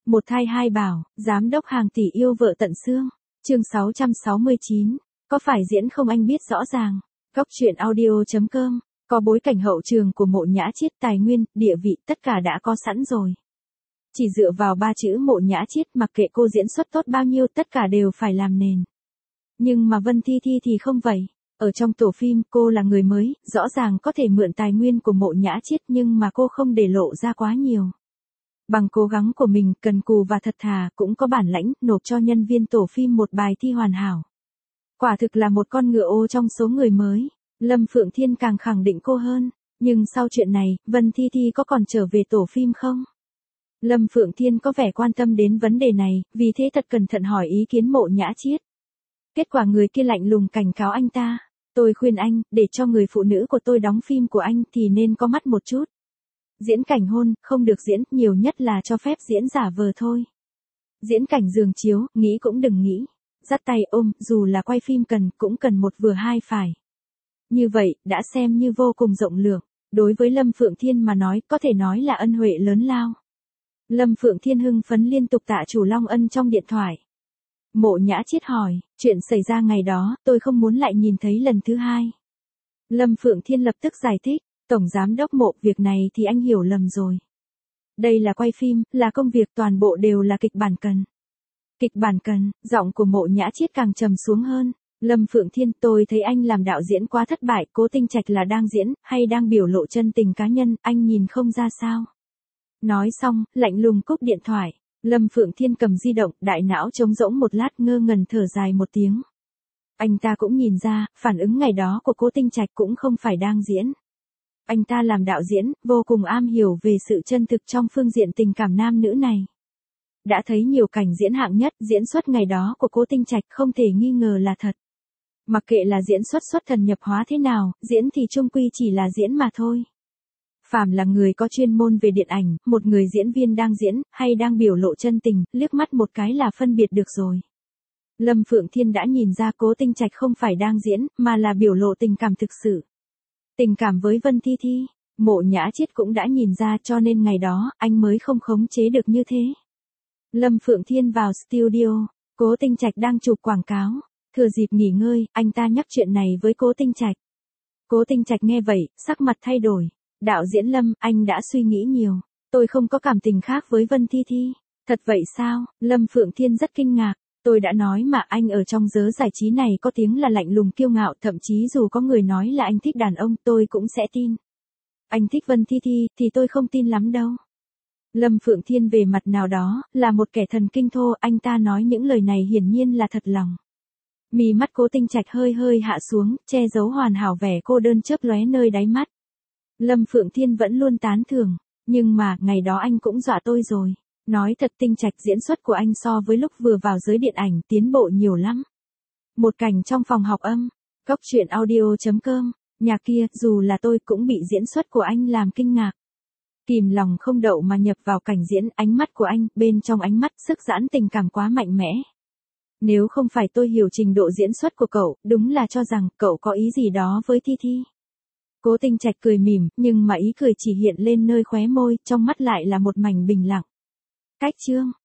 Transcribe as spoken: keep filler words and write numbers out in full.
Một thai hai bảo, giám đốc hàng tỷ yêu vợ tận xương. Chương sáu trăm sáu mươi chín, có phải diễn không anh biết rõ ràng. Góc truyện audio.com, có bối cảnh hậu trường của Mộ Nhã Chiết, tài nguyên, địa vị, tất cả đã có sẵn rồi. Chỉ dựa vào ba chữ Mộ Nhã Chiết, mặc kệ cô diễn xuất tốt bao nhiêu, tất cả đều phải làm nền. Nhưng mà Vân Thi Thi thì không vậy. Ở trong tổ phim, cô là người mới, rõ ràng có thể mượn tài nguyên của Mộ Nhã Chiết, nhưng mà cô không để lộ ra quá nhiều. Bằng cố gắng của mình, cần cù và thật thà, cũng có bản lãnh, nộp cho nhân viên tổ phim một bài thi hoàn hảo. Quả thực là một con ngựa ô trong số người mới. Lâm Phượng Thiên càng khẳng định cô hơn. Nhưng sau chuyện này, Vân Thi Thi có còn trở về tổ phim không? Lâm Phượng Thiên có vẻ quan tâm đến vấn đề này, vì thế thật cẩn thận hỏi ý kiến Mộ Nhã Chiết. Kết quả người kia lạnh lùng cảnh cáo anh ta. Tôi khuyên anh, để cho người phụ nữ của tôi đóng phim của anh thì nên có mắt một chút. Diễn cảnh hôn, không được diễn, nhiều nhất là cho phép diễn giả vờ thôi. Diễn cảnh giường chiếu, nghĩ cũng đừng nghĩ. Dắt tay ôm, dù là quay phim cần, cũng cần một vừa hai phải. Như vậy, đã xem như vô cùng rộng lượng. Đối với Lâm Phượng Thiên mà nói, có thể nói là ân huệ lớn lao. Lâm Phượng Thiên hưng phấn liên tục tạ chủ Long Ân trong điện thoại. Mộ Nhã Chiết hỏi, chuyện xảy ra ngày đó, tôi không muốn lại nhìn thấy lần thứ hai. Lâm Phượng Thiên lập tức giải thích, Tổng Giám đốc Mộ, việc này thì anh hiểu lầm rồi. Đây là quay phim, là công việc, toàn bộ đều là kịch bản cần. Kịch bản cần, giọng của Mộ Nhã Chiết càng trầm xuống hơn. Lâm Phượng Thiên, tôi thấy anh làm đạo diễn quá thất bại, Cố Tinh Trạch là đang diễn, hay đang biểu lộ chân tình cá nhân, anh nhìn không ra sao. Nói xong, lạnh lùng cúp điện thoại. Lâm Phượng Thiên cầm di động, đại não trống rỗng một lát, ngơ ngẩn thở dài một tiếng. Anh ta cũng nhìn ra, phản ứng ngày đó của Cố Tinh Trạch cũng không phải đang diễn. Anh ta làm đạo diễn, vô cùng am hiểu về sự chân thực trong phương diện tình cảm nam nữ này. Đã thấy nhiều cảnh diễn hạng nhất, diễn xuất ngày đó của Cố Tinh Trạch không thể nghi ngờ là thật. Mặc kệ là diễn xuất xuất thần nhập hóa thế nào, diễn thì chung quy chỉ là diễn mà thôi. Phàm là người có chuyên môn về điện ảnh, một người diễn viên đang diễn, hay đang biểu lộ chân tình, liếc mắt một cái là phân biệt được rồi. Lâm Phượng Thiên đã nhìn ra Cố Tinh Trạch không phải đang diễn, mà là biểu lộ tình cảm thực sự. Tình cảm với Vân Thi Thi, Mộ Nhã Chiết cũng đã nhìn ra, cho nên ngày đó, anh mới không khống chế được như thế. Lâm Phượng Thiên vào studio, Cố Tinh Trạch đang chụp quảng cáo. Thừa dịp nghỉ ngơi, anh ta nhắc chuyện này với Cố Tinh Trạch. Cố Tinh Trạch nghe vậy, sắc mặt thay đổi. Đạo diễn Lâm, anh đã suy nghĩ nhiều. Tôi không có cảm tình khác với Vân Thi Thi. Thật vậy sao? Lâm Phượng Thiên rất kinh ngạc. Tôi đã nói mà, anh ở trong giới giải trí này có tiếng là lạnh lùng kiêu ngạo, thậm chí dù có người nói là anh thích đàn ông, tôi cũng sẽ tin. Anh thích Vân Thi Thi, thì tôi không tin lắm đâu. Lâm Phượng Thiên về mặt nào đó, là một kẻ thần kinh thô, anh ta nói những lời này hiển nhiên là thật lòng. Mí mắt Cố Tinh Trạch hơi hơi hạ xuống, che giấu hoàn hảo vẻ cô đơn chớp lóe nơi đáy mắt. Lâm Phượng Thiên vẫn luôn tán thưởng, nhưng mà, ngày đó anh cũng dọa tôi rồi. Nói thật, Tinh Trạch diễn xuất của anh so với lúc vừa vào giới điện ảnh tiến bộ nhiều lắm. Một cảnh trong phòng học âm, góc truyện audio.com, nhà kia, dù là tôi cũng bị diễn xuất của anh làm kinh ngạc. Kìm lòng không đậu mà nhập vào cảnh diễn, ánh mắt của anh, bên trong ánh mắt, sức giãn tình cảm quá mạnh mẽ. Nếu không phải tôi hiểu trình độ diễn xuất của cậu, đúng là cho rằng cậu có ý gì đó với Thi Thi. Cố Tinh Trạch cười mỉm, nhưng mà ý cười chỉ hiện lên nơi khóe môi, trong mắt lại là một mảnh bình lặng. Cách chương.